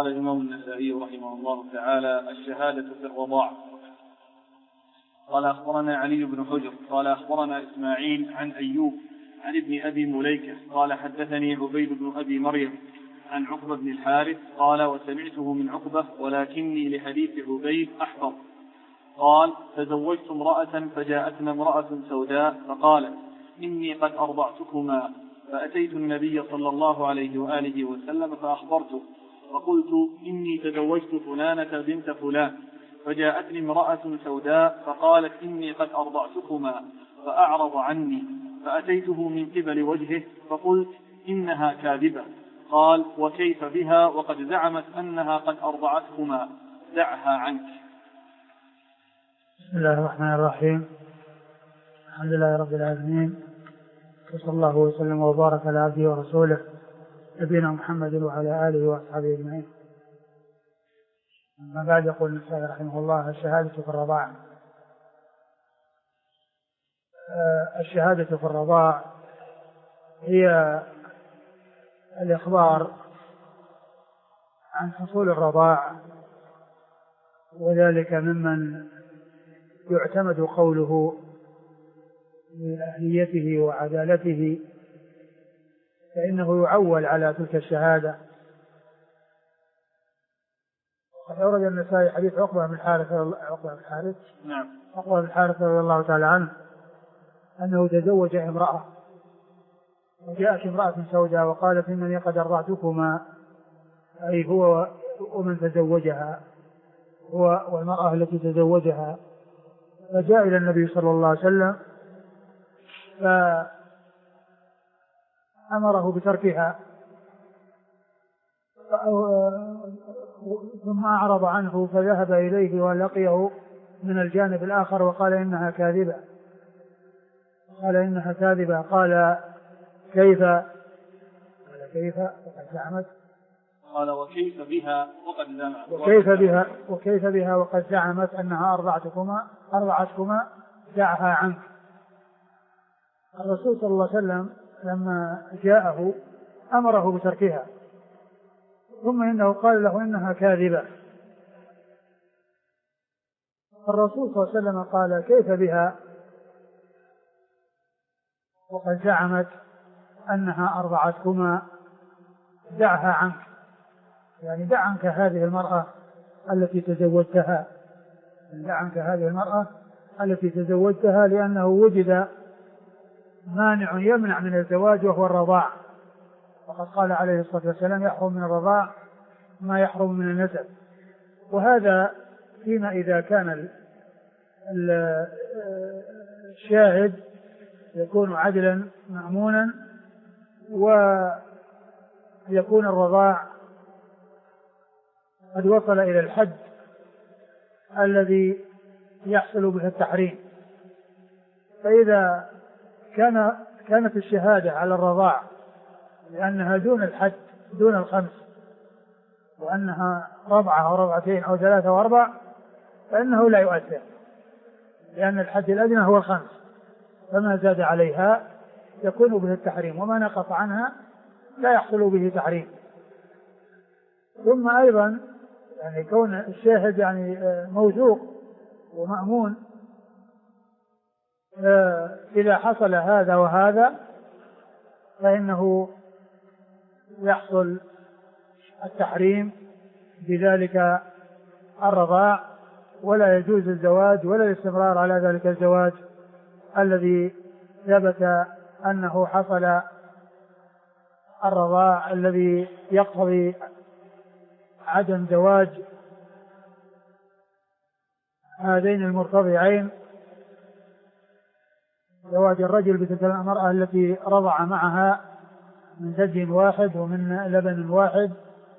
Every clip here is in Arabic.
قال الإمام النسائي رحمه الله تعالى: الشهادة في الرضاع. قال أخبرنا علي بن حجر قال أخبرنا إسماعيل عن أيوب عن ابن أبي مليكة قال حدثني عبيد بن أبي مريم عن عقبة بن الحارث قال: وسمعته من عقبة ولكني لحديث عبيد أحفظ. قال: تزوجت امرأة فجاءتنا امرأة سوداء فقالت: إني قد أرضعتكما، فأتيت النبي صلى الله عليه وآله وسلم فأخبرته فقلت: إني تزوجت فلانة بنت فلان، فجاءتني امرأة سوداء فقالت: إني قد أرضعتكما، فأعرض عني، فأتيته من قبل وجهه فقلت: إنها كاذبة. قال: وكيف بها وقد زعمت أنها قد أرضعتكما، دعها عنك. بسم الله الرحمن الرحيم. الحمد لله رب العالمين، وصلى الله وسلم وبارك على عبده ورسوله نبينا محمد وعلى آله وأصحابه أجمعين. أما بعد، يقول النسائي رحمه الله: الشهادة في الرضاع. الشهادة في الرضاع هي الإخبار عن حصول الرضاع، وذلك ممن يعتمد قوله بأهليته وعدالته، فإنه يعول على تلك الشهادة. وقد أورد النسائي حديث عقبة بن الحارث رضي الله تعالى عنه أنه تزوج امرأة، وجاءت امرأة سوداء وقالت: إنني قد أرضعتكما، أي هو ومن تزوجها، هو والمرأة التي تزوجها. فجاء إلى النبي صلى الله عليه وسلم فأمره بتركها، ثم أعرض عنه فذهب إليه ولقيه من الجانب الآخر وقال: إنها كاذبة. قال: كيف وقد زعمت. قال: وكيف بها وقد زعمت أنها أرضعتكما، دعها عنك. الرسول صلى الله عليه وسلم لما جاءه أمره بتركها، ثم إنه قال له: إنها كاذبة. الرسول صلى الله عليه وسلم قال: كيف بها وقد زعمت أنها أرضعتكما، دعها عنك، يعني دع عنك هذه المرأة التي تزوجتها، لأنه وجد مانع يمنع من الزواج وهو الرضاع. وقد قال عليه الصلاة والسلام: يحرم من الرضاع ما يحرم من النسب. وهذا فيما إذا كان الشاهد يكون عدلا مأمونا، ويكون الرضاع قد وصل إلى الحد الذي يحصل به التحريم. فإذا كانت الشهادة على الرضاع لأنها دون الحد، دون الخمس، وأنها رضعة أو رضعتين أو 3 أو 4، فإنه لا يؤثر، لأن الحد الأدنى هو 5، فما زاد عليها يكون به التحريم، وما نقص عنها لا يحصل به تحريم. ثم أيضا يعني كون الشاهد يعني موثوق ومأمون، إذا حصل هذا وهذا فإنه يحصل التحريم بذلك الرضاع، ولا يجوز الزواج ولا الاستمرار على ذلك الزواج الذي ثبت أنه حصل الرضاع الذي يقتضي عدم زواج هذين المرتضعين، زواج الرجل بتلك المرأة التي رضع معها من ثدي واحد ومن لبن واحد.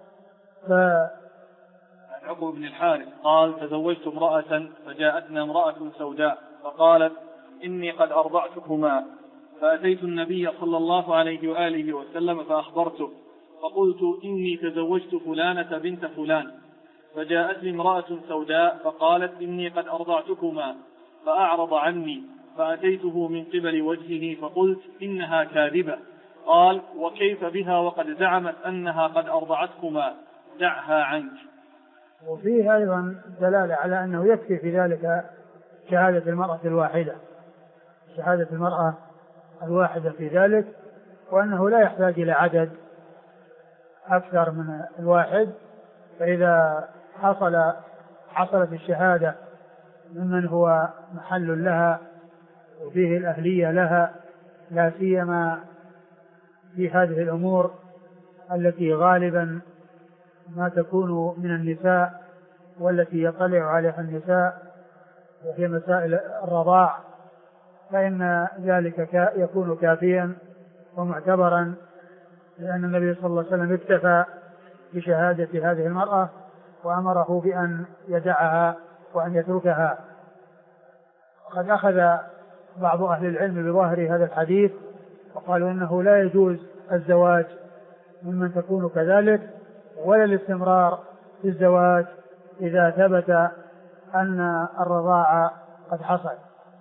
عقبة بن الحارث قال: تزوجت امرأة فجاءتنا امرأة سوداء فقالت: إني قد أرضعتكما، فأتيت النبي صلى الله عليه وآله وسلم فأخبرته فقلت: إني تزوجت فلانة بنت فلان، فجاءتني امرأة سوداء فقالت: إني قد أرضعتكما، فأعرض عني، فأتيته من قبل وجهه فقلت: إنها كاذبة. قال: وكيف بها وقد زعمت أنها قد أرضعتكما، دعها عنك. وفيه أيضا دلالة على أنه يكفي في ذلك شهادة المرأة الواحدة، شهادة المرأة الواحدة في ذلك، وأنه لا يحتاج إلى عدد أكثر من الواحد. فإذا حصلت الشهادة ممن هو محل لها وفيه الأهلية لها، لا سيما في هذه الأمور التي غالبا ما تكون من النساء والتي يطلع عليها النساء، وهي مسائل الرضاع، فإن ذلك يكون كافيا ومعتبرا، لأن النبي صلى الله عليه وسلم اكتفى بشهادة هذه المرأة وأمره بأن يدعها وأن يتركها. قد أخذ بعض أهل العلم بظاهر هذا الحديث وقالوا إنه لا يجوز الزواج ممن تكون كذلك، ولا الاستمرار في الزواج إذا ثبت أن الرضاعة قد حصل.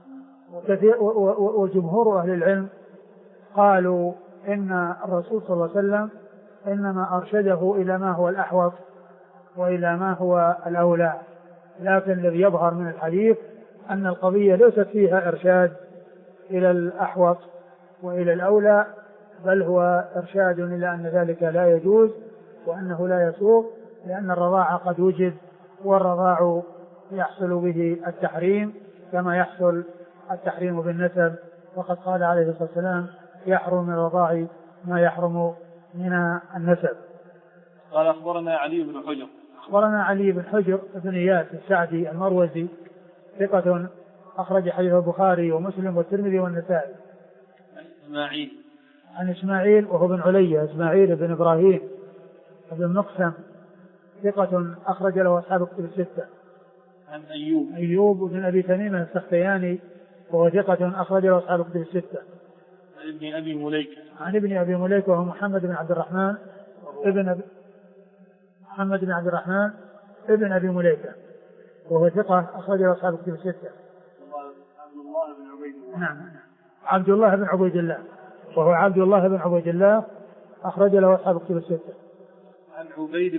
وجمهور أهل العلم قالوا إن الرسول صلى الله عليه وسلم إنما أرشده إلى ما هو الأحوط وإلى ما هو الأولى، لكن الذي يظهر من الحديث أن القضية ليست فيها إرشاد إلى الأحوط وإلى الأولى، بل هو إرشاد إلى أن ذلك لا يجوز وأنه لا يسوغ، لأن الرضاعة قد وجد، والرضاع يحصل به التحريم كما يحصل التحريم بالنسب، وقد قال عليه الصلاة والسلام يحرم من الرضاع ما يحرم من النسب. قال أخبرنا علي بن حجر. أخبرنا علي بن حجر بن إياس السعدي المروزي ثقة أخرج حديث البخاري ومسلم والترمذي والنسائي. عن إسماعيل وهو بن علية، إسماعيل بن إبراهيم بن مقسم ثقة أخرج له أصحاب الكتب الستة. عن أيوب بن أبي تميم السختياني وهو ثقة أخرج له أصحاب الكتب الستة. عن ابن أبي مليكة وهو محمد بن عبد الرحمن ابن أبي مليكة وهو ثقة أخرج له أصحاب الكتب الستة. عبد الله بن عبيد الله وهو عبد الله بن عبيد الله أخرج له أصحاب الكتب الستة. عن عبيد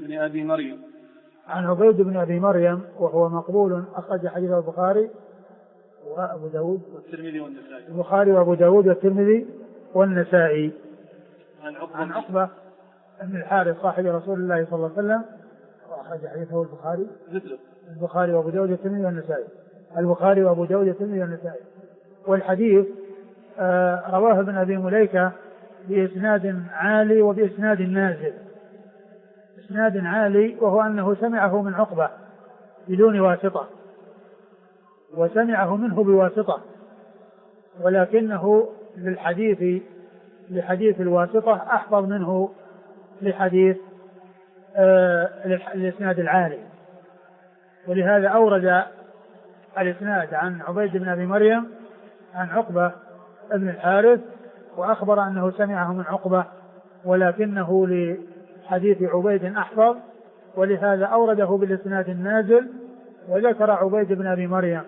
بن أبي مريم وهو مقبول أخرج حديث البخاري وأبو داود والترمذي والنسائي. البخاري وأبو داود والترمذي والنسائي. عن عقبة بن الحارث صاحب رسول الله صلى الله عليه وسلم وأخرج حديثه البخاري وأبو داود والترمذي والنسائي. البخاري وأبو داود والترمذي والنسائي. والحديث رواه ابن أبي مليكة بإسناد عالي وبإسناد نازل. إسناد عالي وهو أنه سمعه من عقبة بدون واسطة، وسمعه منه بواسطة، ولكنه لحديث الواسطة أحفظ منه لحديث الإسناد العالي، ولهذا أورد الإسناد عن عبيد بن أبي مريم عن عقبة ابن الحارث وأخبر أنه سمعه من عقبة، ولكنه لحديث عبيد أحفظ، ولهذا أورده بالإسناد النازل وذكر عبيد بن أبي مريم.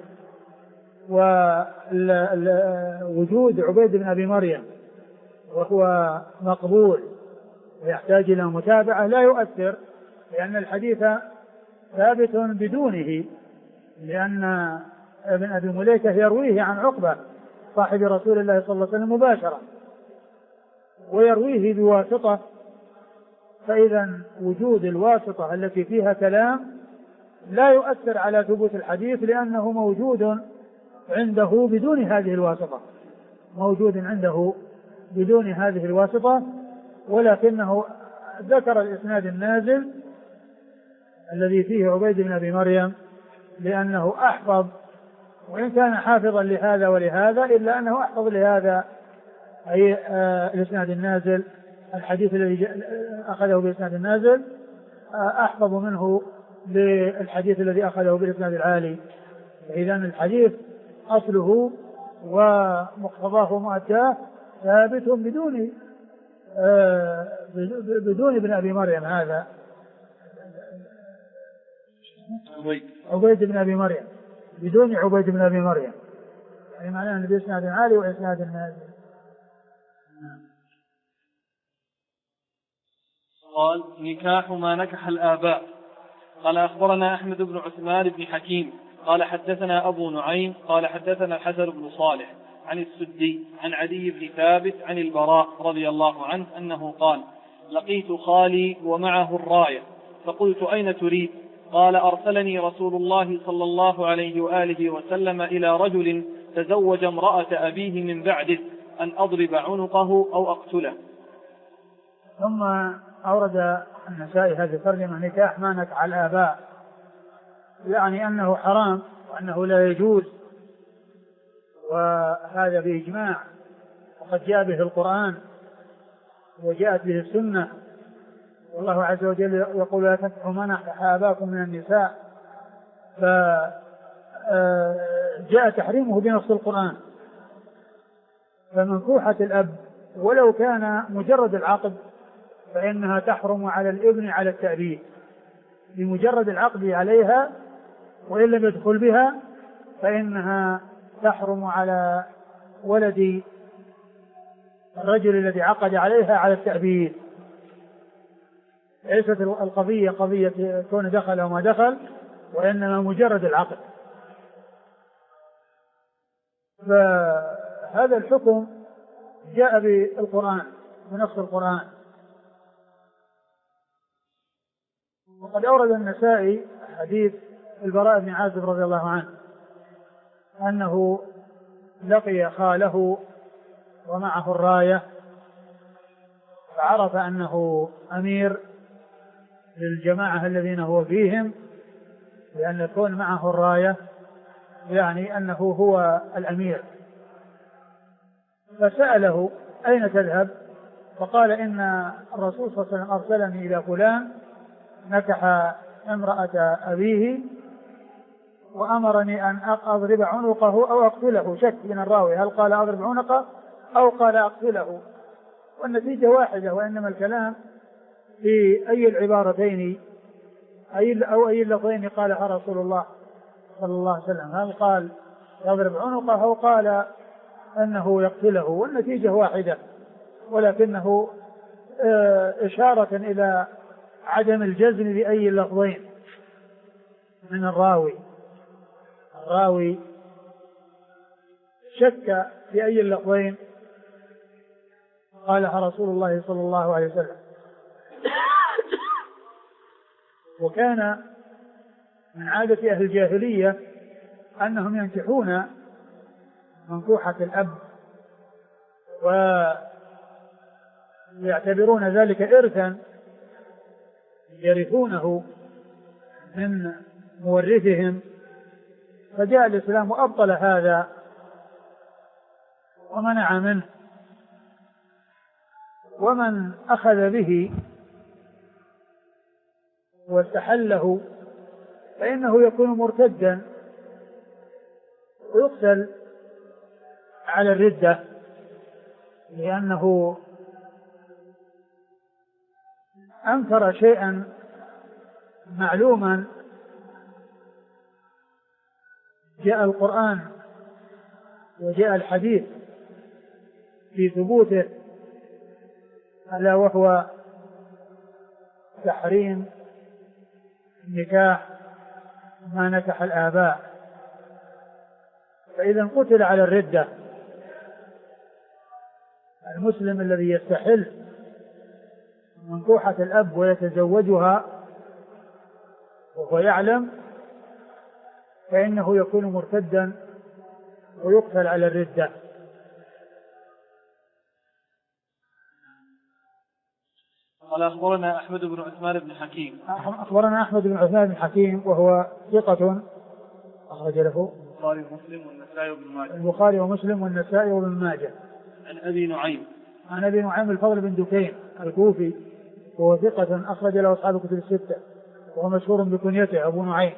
ووجود عبيد بن أبي مريم وهو مقبول ويحتاج إلى متابعة لا يؤثر، لأن الحديث ثابت بدونه، لأن ابن أبي مليكة يرويه عن عقبة صاحب رسول الله صلى الله عليه وسلم مباشرة ويرويه بواسطة، فإذا وجود الواسطة التي فيها كلام لا يؤثر على ثبوت الحديث، لأنه موجود عنده بدون هذه الواسطة، ولكنه ذكر الإسناد النازل الذي فيه عبيد بن أبي مريم لأنه أحفظ، وإن كان حافظا لهذا ولهذا إلا أنه أحفظ لهذا، أي الإسناد النازل، الحديث الذي أخذه بالإسناد النازل أحفظ منه للحديث الذي أخذه بالإسناد العالي. إذن الحديث أصله ومقتضاه ومؤتاه ثابت بدون ابن أبي مريم هذا عبيد بن أبي مريم، بدون عبيد بن أبي مريم، يعني معناه أن بإسناد عالي وإسناد نازل. قال: نكاح ما نكح الآباء. قال: أخبرنا أحمد بن عثمان بن حكيم قال حدثنا أبو نعيم قال حدثنا الحسن بن صالح عن السدي عن عدي بن ثابت عن البراء رضي الله عنه أنه قال: لقيت خالي ومعه الراية فقلت: أين تريد؟ قال: أرسلني رسول الله صلى الله عليه وآله وسلم إلى رجل تزوج امرأة أبيه من بعده أن أضرب عنقه أو أقتله. ثم أورد النسائي هذه الترجمة: نكاح ما نكح الآباء، يعني أنه حرام وأنه لا يجوز، وهذا بإجماع، وقد جاء به القرآن وجاءت به السنة، والله عز وجل يقول: لا تنكحوا ما نكح آباءكم من النساء، فجاء تحريمه بنص القرآن. فمنكوحة الأب ولو كان مجرد العقد فإنها تحرم على الابن على التأبيد بمجرد العقد عليها، وإن لم يدخل بها فإنها تحرم على ولد الرجل الذي عقد عليها على التأبيد. ليست القضية قضية كون دخل أو ما دخل، وإنما مجرد العقد. فهذا الحكم جاء بالقرآن بنص القرآن. وقد أورد النسائي حديث البراء بن عازب رضي الله عنه أنه لقي خاله ومعه الراية، فعرف أنه أمير للجماعة الذين هو فيهم، لأن يكون معه الراية يعني أنه هو الأمير. فسأله: أين تذهب؟ فقال: إن الرسول صلى الله عليه وسلم أرسلني إلى فلان نكح امرأة أبيه وأمرني أن أضرب عنقه أو أقتله. شك من الراوي هل قال أضرب عنقه أو قال أقتله، والنتيجة واحدة، وإنما الكلام في أي العبارتين أو أي اللفظين قالها رسول الله صلى الله عليه وسلم، هل قال يضرب عنقه أو قال أنه يقتله، والنتيجة واحدة، ولكنه إشارة إلى عدم الجزم بأي اللفظين من الراوي شك في أي اللفظين قالها رسول الله صلى الله عليه وسلم. وكان من عادة أهل الجاهلية أنهم ينكحون منكوحة الأب ويعتبرون ذلك إرثا يرثونه من مورثهم، فجاء الإسلام وأبطل هذا ومنع منه. ومن أخذ به واستحله فإنه يكون مرتدا ويقتل على الردة، لأنه أنكر شيئا معلوما جاء القرآن وجاء الحديث في ثبوته، ألا وهو تحريم نكاح ما نكح الآباء. فإذا قتل على الردة المسلم الذي يستحل منكوحة الأب ويتزوجها وهو يعلم فإنه يكون مرتدا ويقتل على الردة. قال: أخبرنا أحمد بن عثمان بن حكيم. أخبرنا أحمد بن عثمان بن حكيم وهو ثقة أخرج له البخاري ومسلم والنسائي وابن ماجه. البخاري ومسلم والنسائي وابن ماجه. عن أبي نعيم. عن أبي نعيم الفضل بن دكين الكوفي وهو ثقة أخرج له أصحاب الكتب الستة، وهو مشهور بكنيته أبو نعيم.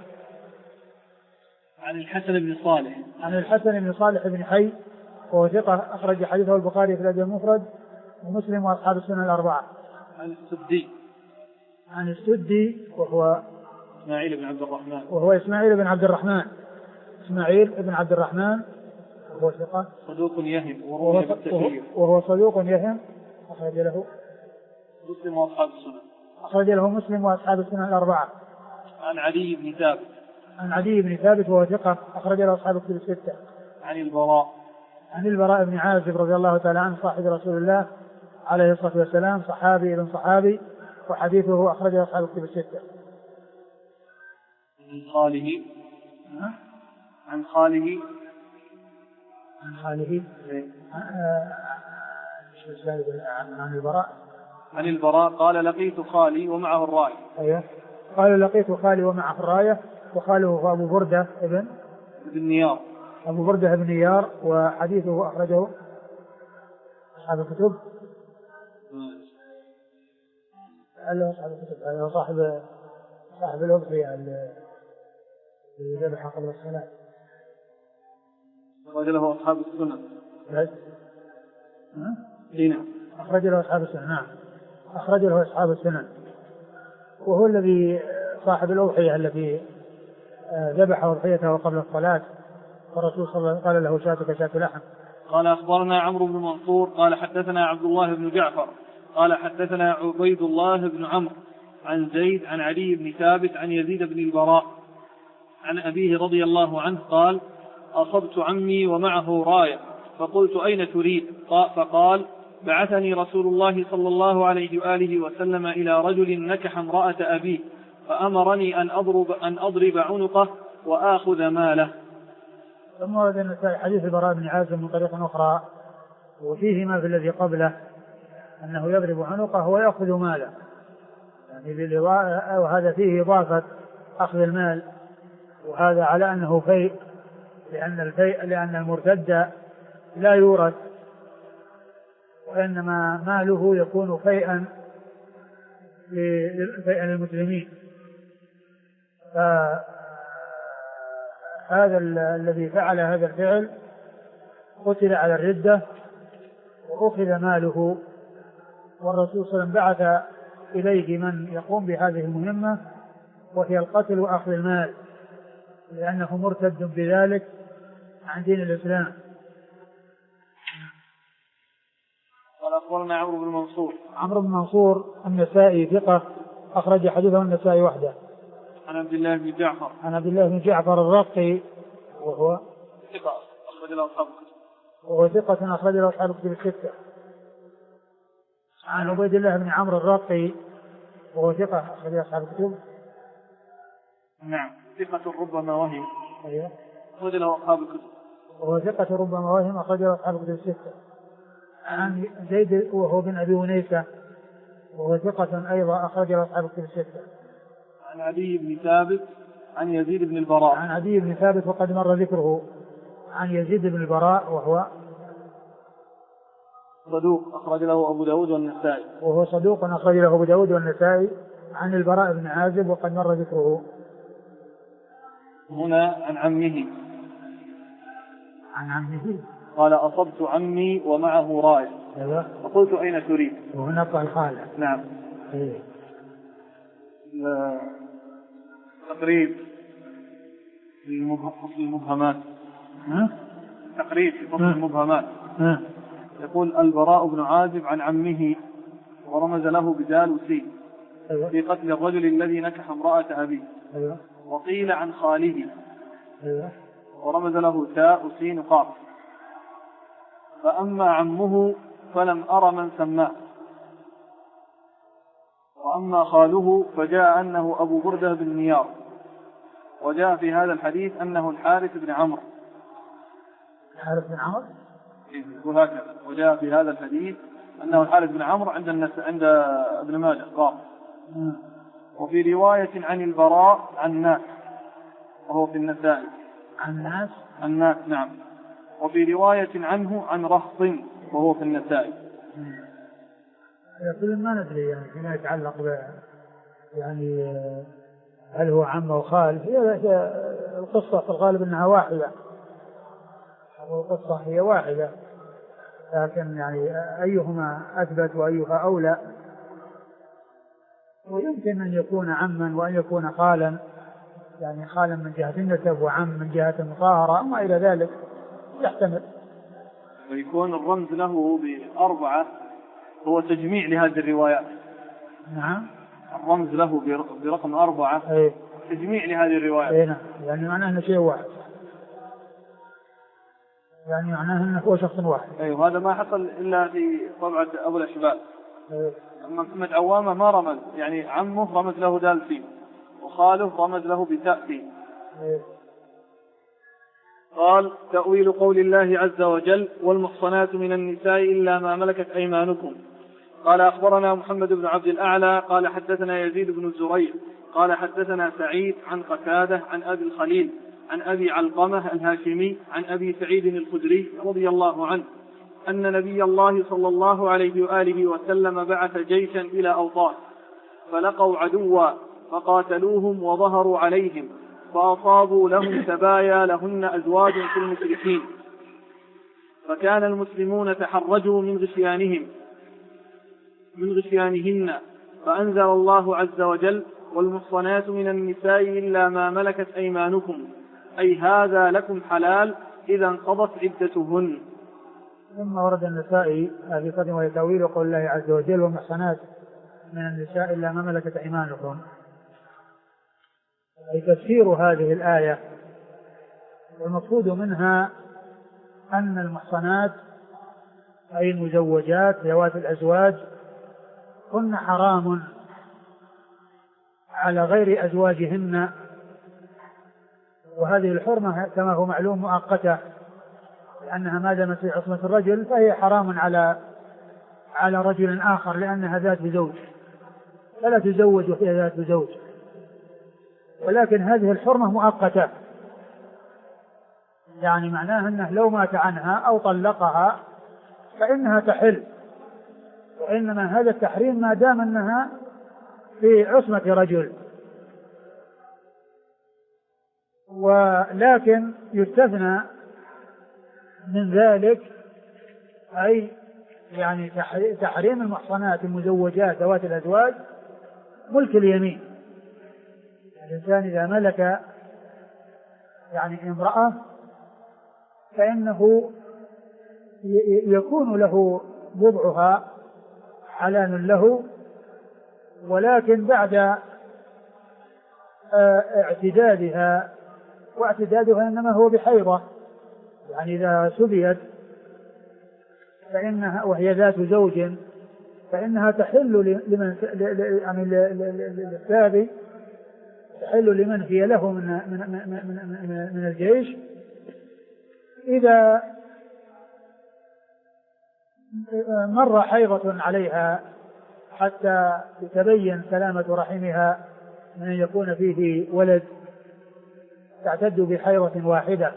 عن الحسن بن صالح. عن الحسن بن صالح بن حي وهو ثقة أخرج حديثه البخاري في الأدب المفرد ومسلم وأصحاب السنة الأربعة. عن السدي. عن السدي وهو إسماعيل بن عبد الرحمن. وهو إسماعيل بن عبد الرحمن. إسماعيل بن عبد الرحمن وهو ثقة صدوق يهم وهو صدوق يهم أخرج له مسلم وأصحاب السنن. أخرج له مسلم وأصحاب السنن الأربعة. عن علي بن ثابت. عن علي بن ثابت وهو ثقة أخرج له أصحاب الكتب الستة. عن البراء. عن البراء بن عازب رضي الله تعالى عنه صاحب رسول الله عليه الصلاة والسلام، صحابي ابن صحابي، وحديثه أخرجه أصحاب الكتب الستة. عن خاله. عن خاله. عن خاله. عن البراء. عن البراء قال لقيت خالي ومعه الراية. أيوه. قال لقيت خالي ومعه الراية، وخاله هو أبو بردة ابن نيار. أبو بردة بن نيار، وحديثه أخرجه أصحاب الكتب. أصحاب الكتب هذا صاحب الأضحية اللي ذبح قبل الصلاة. أخرج له أصحاب السنن. بس. هنا. أخرج له أصحاب السنن. نعم. أخرج له أصحاب السنن، وهو الذي صاحب الأضحية التي ذبح أضحيته قبل الصلاة، والرسول صلى الله عليه وسلم قال له شاتك شات لحم. قال أخبرنا عمرو بن منصور قال حدثنا عبد الله بن جعفر قال حدثنا عبيد الله بن عمرو عن زيد عن علي بن ثابت عن يزيد بن البراء عن أبيه رضي الله عنه قال أصبت عمي ومعه راية فقلت أين تريد؟ فقال بعثني رسول الله صلى الله عليه وآله وسلم إلى رجل نكح امرأة أبيه فأمرني أن أضرب عنقه وآخذ ماله. ثم ورد النسائي حديث البراء بن عازب من طريق أخرى، وفيه ما في الذي قبله أنه يضرب عنقه ويأخذ ماله، يعني وهذا فيه إضافة أخذ المال، وهذا على أنه فيء، لأن المرتد لا يورث، وإنما ماله يكون فيئا للمسلمين. هذا الذي فعل هذا الفعل قتل على الردة وأخذ ماله، والرسول صلى الله عليه وسلم بعث إليه من يقوم بهذه المهمة وهي القتل وأخذ المال، لأنه مرتد بذلك عن دين الإسلام. قال أخبرنا عمرو بن منصور. عمرو بن منصور النسائي ثقة أخرج حديثه النسائي وحده. عن عبد الله بن جعفر. عن عبد الله بن جعفر الرقي وهو ثقة أخرج له أصحاب الكتب. وهو ثقة أخرج له أصحاب الكتب الستة. عن عبيد الله بن عمرو الرقي وهو ثقة أخرج له أصحاب الكتب. نعم. ثقة ربما وهم. أيوه. أخرج له أصحاب الكتب. وهو ثقة ربما وهم أخرج له أصحاب الكتب الستة. عن زيد وهو بن أبي ونيسة وهو ثقة أيضا أخرج له أصحاب الكتب الستة. عن علي بن ثابت عن يزيد بن البراء. عن علي بن ثابت وقد مر ذكره. عن يزيد بن البراء وهو صدوق أخرج له أبو داود والنسائي. وهو صدوق أخرج له أبو داود والنسائي. عن البراء بن عازب وقد مر ذكره. هنا عن عمه. عن عمه قال أصبت عمي ومعه راية. أيوه. فقلت أين تريد؟ وهنا قال خاله. نعم. إيه. تقريب في فصل المبهمات. تقريب في فصل المبهمات. يقول البراء بن عازب عن عمه ورمز له بدال وسين. أيوه. في قتل الرجل الذي نكح امرأة أبيه. أيوه. وقيل عن خاله. أيوه. ورمز له تاء وسين قاف. فأما عمه فلم أر من سماه، وأما خاله فجاء أنه أبو بردة بن نيار، وجاء في هذا الحديث أنه الحارث بن عمرو. الحارث بن عمرو؟ يقول هكذا. وجاء في هذا الحديث أنه الحارث بن عمرو عند ابن ماجه قال. وفي رواية عن البراء عن ناس وهو في النسائي. عن ناس نعم. وفي رواية عنه عن رهط وهو في النسائي. يقول ما ندري يعني فيما يتعلق يعني هل هو عم أو خال. هي القصة في الغالب أنها واحدة، القصة هي واحدة، لكن يعني أيهما أثبت وأيها أولى. ويمكن أن يكون عما وأن يكون خالا، يعني خالا من جهة النسب وعم من جهة المطهرة وما إلى ذلك يحتمل. ويكون الرمز له ب4 هو تجميع لهذه الروايات. نعم. الرمز له برقم 4 تجميع لهذه الرواية. نعم، يعني معناه أنه شيء واحد، يعني معناه أنه هو شخص واحد. وهذا ما حصل إلا في طبعة أبو الأشبال. أما محمد عوامة ما رمز، يعني عمه رمز له دال سين وخاله رمز له بتاء سين. قال: تأويل قول الله عز وجل: والمحصنات من النساء إلا ما ملكت أيمانكم. قال: أخبرنا محمد بن عبد الأعلى قال حدثنا يزيد بن زريع قال حدثنا سعيد عن قتادة عن أبي الخليل عن أبي علقمة الهاشمي عن أبي سعيد الخدري رضي الله عنه أن نبي الله صلى الله عليه وآله وسلم بعث جيشا إلى أوطاس فلقوا عدوا فقاتلوهم وظهروا عليهم فأصابوا لهم سبايا لهن أزواج في المشركين، فكان المسلمون تحرجوا من غشيانهن، فأنزل الله عز وجل: والمحصنات من النساء إلا ما ملكت أيمانكم، أي هذا لكم حلال إذا انقضت عدتهن. ثم ورد النسائي في قدم ويتأويل قول الله عز وجل: والمحصنات من النساء إلا ما ملكت أيمانكم، أي تفسير هذه الآية. والمقصود منها أن المحصنات أي المزوجات ذوات الأزواج كن حرام على غير أزواجهن، وهذه الحرمة كما هو معلوم مؤقتة، لأنها ما دامت في عصمة الرجل فهي حرام على رجل آخر لأنها ذات زوج، فلا تزوج وهي ذات زوج، ولكن هذه الحرمة مؤقتة، يعني معناها أنه لو مات عنها أو طلقها فإنها تحل، وإنما هذا التحريم ما دام أنها في عصمة رجل. ولكن يستثنى من ذلك أي يعني تحريم المحصنات المزوجات ذوات الأزواج ملك اليمين. الإنسان إذا ملك يعني امرأة فإنه يكون له بضعها حلال له، ولكن بعد اعتدادها، واعتدادها إنما هو بحيضة، يعني إذا سبيت فإنها وهي ذات زوج فإنها تحل لمن يعني للسابي، تحل لمن هي له من الجيش إذا مر حيضة عليها حتى يتبين سلامة رحمها من أن يكون فيه ولد، تعتد بحيضة واحدة.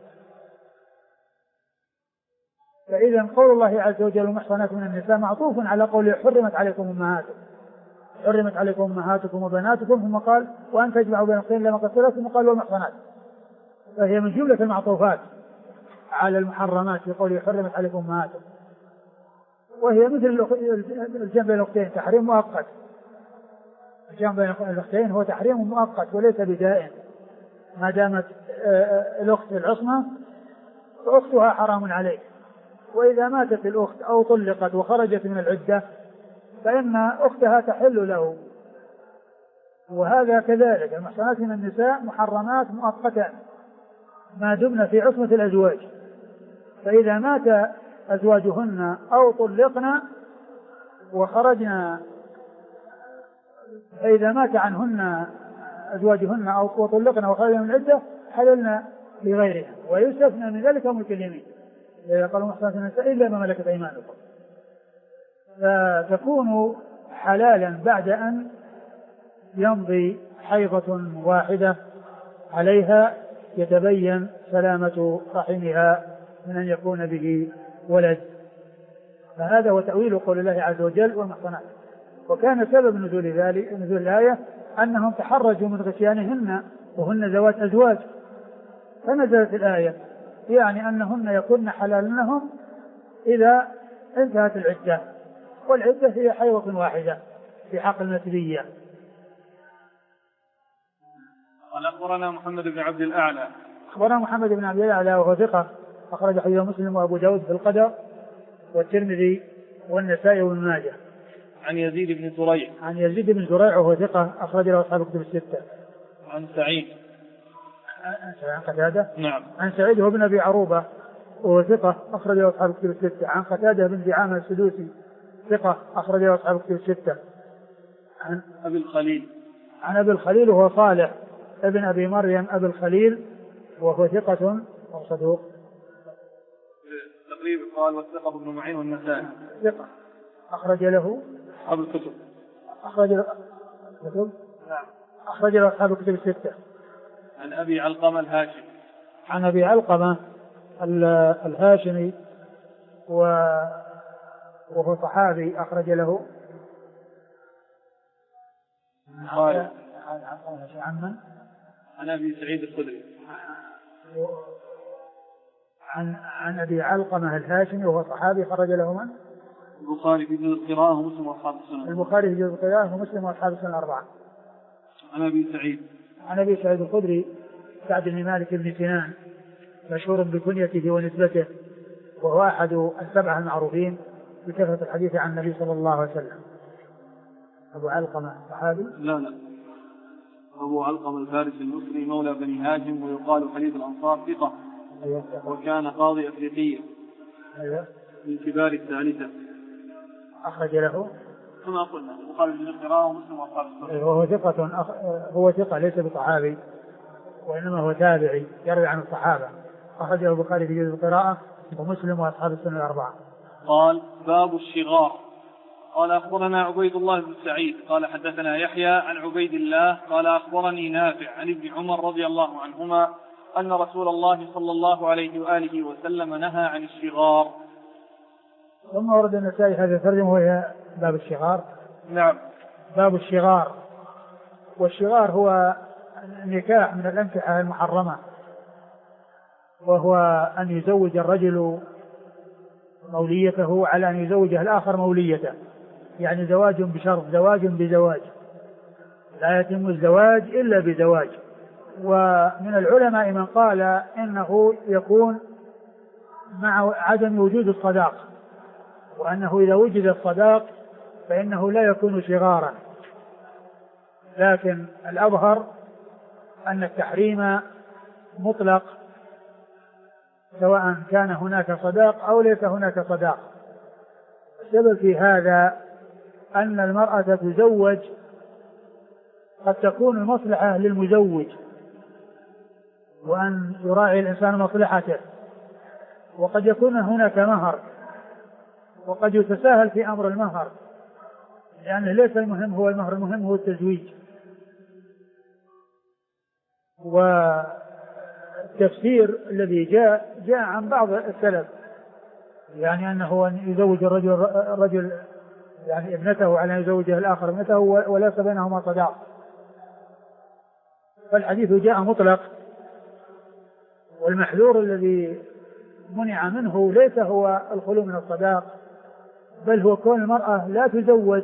فإذا قول الله عز وجل: المحصنات من النساء معطوف على قوله: حرمت عليكم أمهاتكم وبناتكم، ثم قال: وأن تجمعوا بين الأختين إلا ما قد سلف، ثم قال: والمحصنات. فهي من جملة المعطوفات على المحرمات في قوله: حرمت عليكم أمهاتكم، وهي مثل الجمع بين الأختين تحريم مؤقت. الجمع بين الأختين هو تحريم مؤقت وليس بدائم، ما دامت الأخت العصمة فأختها حرام عليه، وإذا ماتت الأخت أو طلقت وخرجت من العدة فإن أختها تحل له. وهذا كذلك، المحصنات من النساء محرمات مؤقتة ما دمن في عصمة الأزواج، فإذا مات أزواجهن أو طلقنا وخرجنا، فإذا مات عنهن أزواجهن أو طلقنا وخرجنا من العدة حللنا لغيرها، ويستثنى من ذلك ملك اليمين، إذا قالوا محصنات من النساء إلا ما ملكت أيمانكم، فتكون حلالا بعد أن يمضي حيضة واحدة عليها يتبين سلامة رحمها من أن يكون به ولد. فهذا هو تأويل قول الله عز وجل: والمحصنات. وكان سبب نزول الآية أنهم تحرجوا من غشيانهن وهن ذوات أزواج، فنزلت الآية يعني أنهن يكون حلال لهم إذا انتهت العدة، والعدة هي حيضة واحدة في حق المثلية. قال: أخبرنا محمد بن عبد الأعلى. أخبرنا محمد بن عبد الأعلى وهو ثقة، أخرج حديث مسلم وأبو داود في القدر والترمذي والنسائي وابن ماجه. عن يزيد بن زريع. عن يزيد بن زريع وهو ثقة أخرج له أصحاب الكتب الستة. عن سعيد. عن قتادة. نعم. عن سعيد هو بن أبي عروبة وهو ثقة أخرج له أصحاب الكتب الستة. عن قتادة بن دعامة السدوسي ثقة أخرج له أصحاب الكتب الستة. عن أبي الخليل. عن أبي الخليل وهو صالح ابن أبي مريم أبي الخليل وهو ثقة وصدوق. تقريبا قال والثقة ابن معين والنسائي. ثقة أخرج له أصحاب الكتب. أخرج له الكتب. نعم. أخرج له أصحاب الكتب الستة. عن أبي علقمة الهاشمي. عن أبي علقمة الهاشمي وهو صحابي أخرج له. عن من؟ عن أبي سعيد الخدري. عن أبي علقمة الهاشمي وهو صحابي خرج له من؟ البخاري في جزء القراءة ومسلم وأصحاب السنن. البخاري في جزء القراءة ومسلم وأصحاب السنن الأربعة. عن أبي سعيد. عن أبي سعيد الخدري سعد بن مالك بن سنان مشهور بكنيته ونسبته وهو أحد السبعة المعروفين بكثرة الحديث عن النبي صلى الله عليه وسلم. أبو علقمة صحابي؟ لا أبو علقمة الفارسي المصري مولى بني هاشم ويقال حديث الأنصار ثقة. أيوة. وكان قاضي أفريقية. أيوة. من كبار الثالثة. أخرج له كما قلنا البخاري في القراءة ومسلم وأصحاب السنن. وهو ثقة هو ثقة ليس بصحابي وإنما هو تابعي يروي عن الصحابة. أخرجه البخاري في جزء القراءة ومسلم وأصحاب السنن الأربعة. قال باب الشغار. قال أخبرنا عبيد الله بن سعيد قال حدثنا يحيى عن عبيد الله قال أخبرني نافع عن ابن عمر رضي الله عنهما أن رسول الله صلى الله عليه وآله وسلم نهى عن الشغار. ثم ورد النسائي هذا الترجمة وهي باب الشغار. نعم. باب الشغار. والشغار هو النكاح من الأنكحة المحرمة وهو أن يزوج الرجل موليته على أن يزوجه الآخر موليته يعني زواج بشرط زواج بزواج لا يتم الزواج إلا بزواج. ومن العلماء من قال إنه يكون مع عدم وجود الصداق وأنه إذا وجد الصداق فإنه لا يكون شغارا. لكن الأظهر أن التحريم مطلق سواء كان هناك صداق أو ليس هناك صداق. السبب في هذا أن المرأة تزوج قد تكون المصلحة للمزوج وأن يراعي الإنسان مصلحته وقد يكون هناك مهر وقد يتساهل في أمر المهر لأنه ليس المهم هو المهر المهم هو التزويج. والتفسير الذي جاء عن بعض السلف يعني أنه أن يزوج الرجل يعني ابنته على أن يزوجها الآخر ابنته وليس بينهما صداق. فالحديث جاء مطلق والمحذور الذي منع منه ليس هو الخلو من الصداق بل هو كون المرأة لا تزوج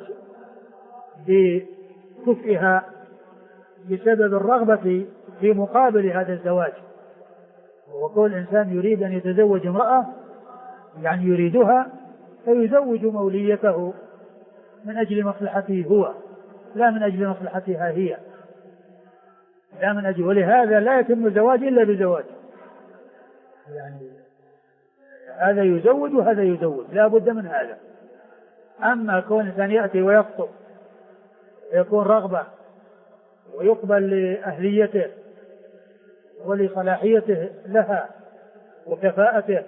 بكفئها بسبب الرغبة في مقابل هذا الزواج. وكل إنسان يريد أن يتزوج امرأة يعني يريدها فيزوج موليته من أجل مصلحته هو لا من أجل مصلحتها هي لا من أجل. ولهذا لا يتم الزواج إلا بزواج يعني هذا يزوج وهذا يزوج لا بد من هذا. أما كون إنسان يأتي ويخطب يكون رغبة ويقبل لأهليته ولصلاحيته لها وكفاءته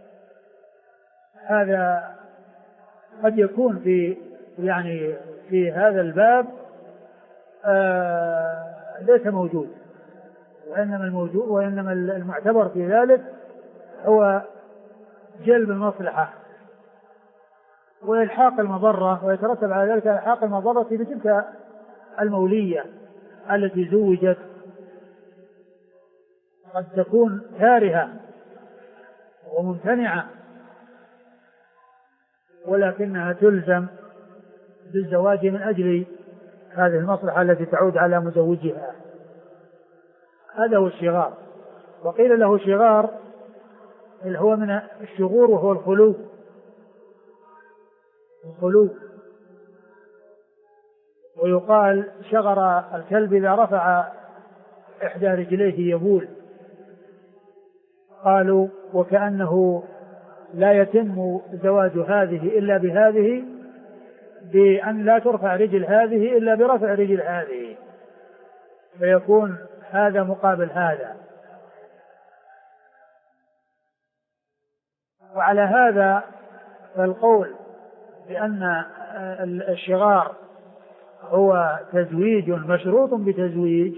هذا قد يكون في هذا الباب ليس موجود وإنما المعتبر في ذلك هو جلب المصلحة وإلحاق المضرة ويترتب على ذلك إلحاق المضرة بتلك المولية التي زوجت قد تكون كارهة وممتنعة ولكنها تلزم بالزواج من أجل هذه المصلحة التي تعود على مزوجها. هذا هو الشغار. وقيل له شغار اللي هو من الشغور وهو الخلو ويقال شغر الكلب إذا رفع إحدى رجليه يبول. قالوا وكأنه لا يتم زواج هذه إلا بهذه، بأن لا ترفع رجل هذه إلا برفع رجل هذه، فيكون هذا مقابل هذا. وعلى هذا فالقول بأن الشغار هو تزويج مشروط بتزويج،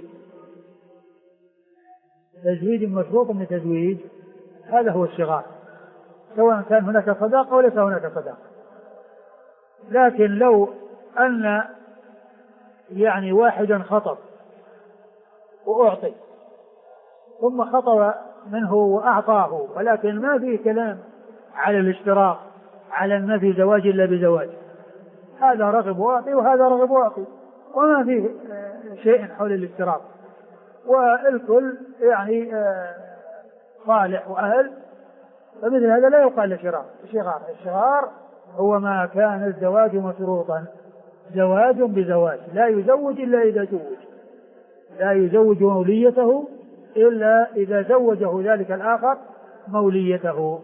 تزويج مشروط بتزويج، هذا هو الشغار، سواء كان هناك صداقة وليس هناك صداقة. لكن لو أن يعني واحدا خطب وأعطي ثم خطب منه وأعطاه، ولكن ما فيه كلام على الاشتراط على النفي زواج إلا بزواج، هذا رغب واعطي وهذا رغب واعطي وما فيه شيء حول الاشتراط، والكل يعني صالح وأهل، فمثل هذا لا يقال له شغار. الشغار هو ما كان الزواج مشروطا، زواج بزواج، لا يزوج إلا إذا زوج، لا يزوج موليته إلا إذا زوجه ذلك الآخر موليته.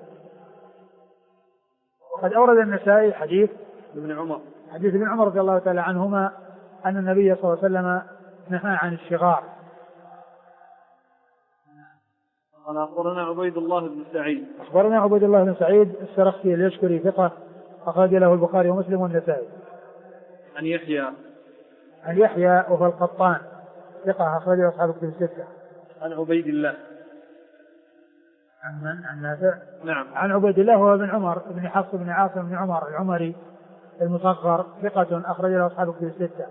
وقد أورد النسائي حديث ابن عمر رضي الله تعالى عنهما أن النبي صلى الله عليه وسلم نهى عن الشغار. قال أخبرنا عبيد الله بن سعيد السرخسي اليشكري ثقة أخرج له البخاري ومسلم والنسائي. عن يحيى وهو القطان ثقة أخرج له أصحاب الكتب الستة. عن عبيد الله عن نافع. نعم. عن عبيد الله هو بن عمر بن حفص بن عاصم بن عمر العمري المصغر ثقة أخرج له أصحاب الكتب الستة.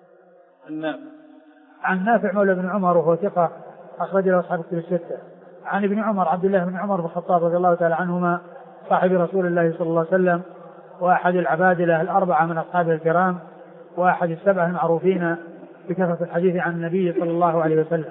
عن نافع مولى بن عمر وهو ثقة أخرج له أصحاب الكتب الستة. عن ابن عمر عبد الله بن عمر بن الخطاب رضي الله تعالى عنهما صاحب رسول الله صلى الله عليه وسلم، وأحد العبادلة الأربعة من أصحابه الكرام، وأحد السبعة المعروفين بكثرة الحديث عن النبي صلى الله عليه وسلم.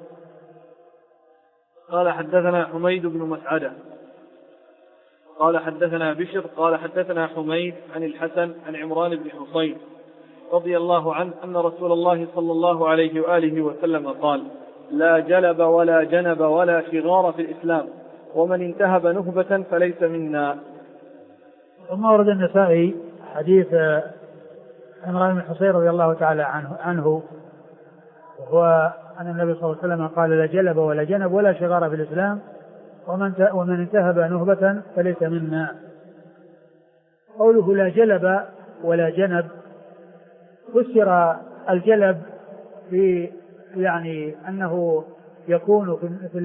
قال حدثنا حميد بن مسعدة قال حدثنا بشر قال حدثنا حميد عن الحسن عن عمران بن حصين رضي الله عنه أن رسول الله صلى الله عليه وآله وسلم قال: لا جلب ولا جنب ولا شغار في الإسلام، ومن انتهب نهبة فليس منا. ثم ورد النسائي حديث عمران بن حصين رضي الله تعالى عنه وهو أن النبي صلى الله عليه وسلم قال: لا جلب ولا جنب ولا شغار في الإسلام، ومن انتهب نهبة فليس منا. قوله لا جلب ولا جنب، فسر الجلب في يعني أنه يكون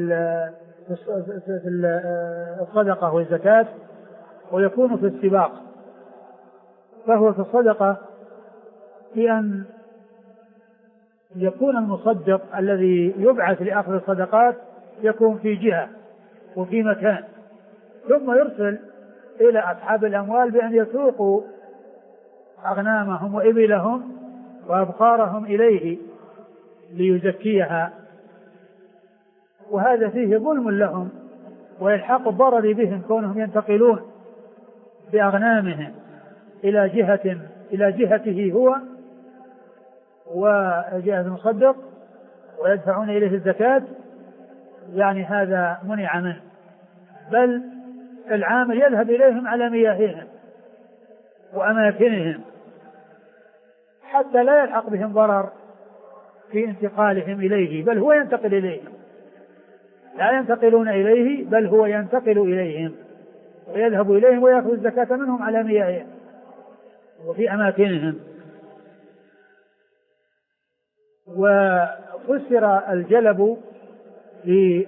في الصدقة والزكاة، ويكون في السباق. فهو في الصدقة في أن يكون المصدق الذي يبعث لأخذ الصدقات يكون في جهة وفي مكان، ثم يرسل إلى أصحاب الأموال بأن يسوقوا أغنامهم وإبلهم وأبقارهم إليه ليزكيها، وهذا فيه ظلم لهم وإلحاق الضرر بهم، كونهم ينتقلون بأغنامهم إلى جهته هو وجهة المصدق ويدفعون إليه الزكاة، يعني هذا منع منه، بل العامل يذهب إليهم على مياههم وأماكنهم حتى لا يلحق بهم ضرر في انتقالهم إليه، بل هو ينتقل إليهم، لا ينتقلون إليه بل هو ينتقل إليهم ويذهب إليهم ويأخذ الزكاة منهم على مياههم وفي أماكنهم. وفسر الجلب في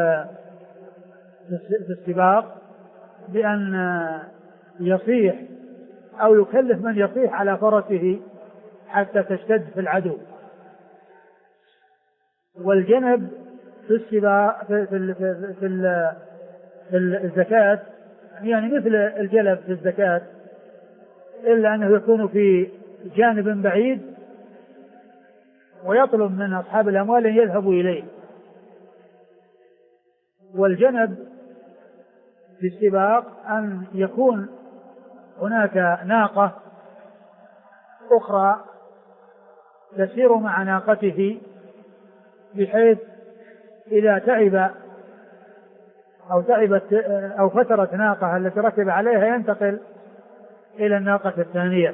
السباق بأن يصيح أو يكلف من يصيح على فرسه حتى تشتد في العدو. والجنب في السباق في الزكاة يعني مثل الجلب في الزكاة، إلا أنه يكون في جانب بعيد ويطلب من أصحاب الأموال أن يذهبوا إليه. والجنب في السباق أن يكون هناك ناقة أخرى تسير مع ناقته، بحيث إذا تعب أو فترت ناقة التي ركب عليها ينتقل إلى الناقة الثانية.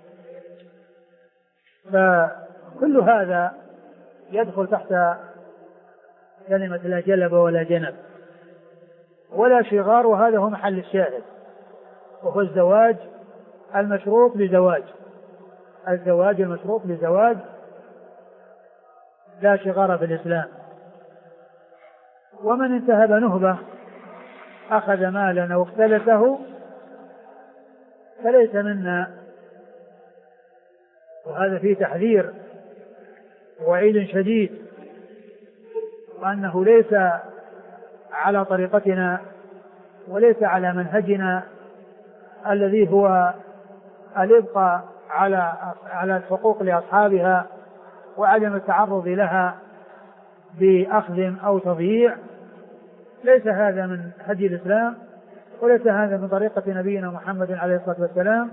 فكل هذا يدخل تحت كلمة لا جلب ولا جنب ولا شغار، وهذا هو محل الشاهد، وهو الزواج المشروط لزواج، الزواج المشروط لزواج، لا شغار في الإسلام. ومن انتهب نهبة أخذ مالا أو اختلسه فليس منا، وهذا فيه تحذير وعيد شديد، وأنه ليس على طريقتنا وليس على منهجنا الذي هو الإبقاء على الحقوق لأصحابها وعدم التعرض لها بأخذ أو تضييع. ليس هذا من هدي الإسلام، وليس هذا من طريقة نبينا محمد عليه الصلاة والسلام،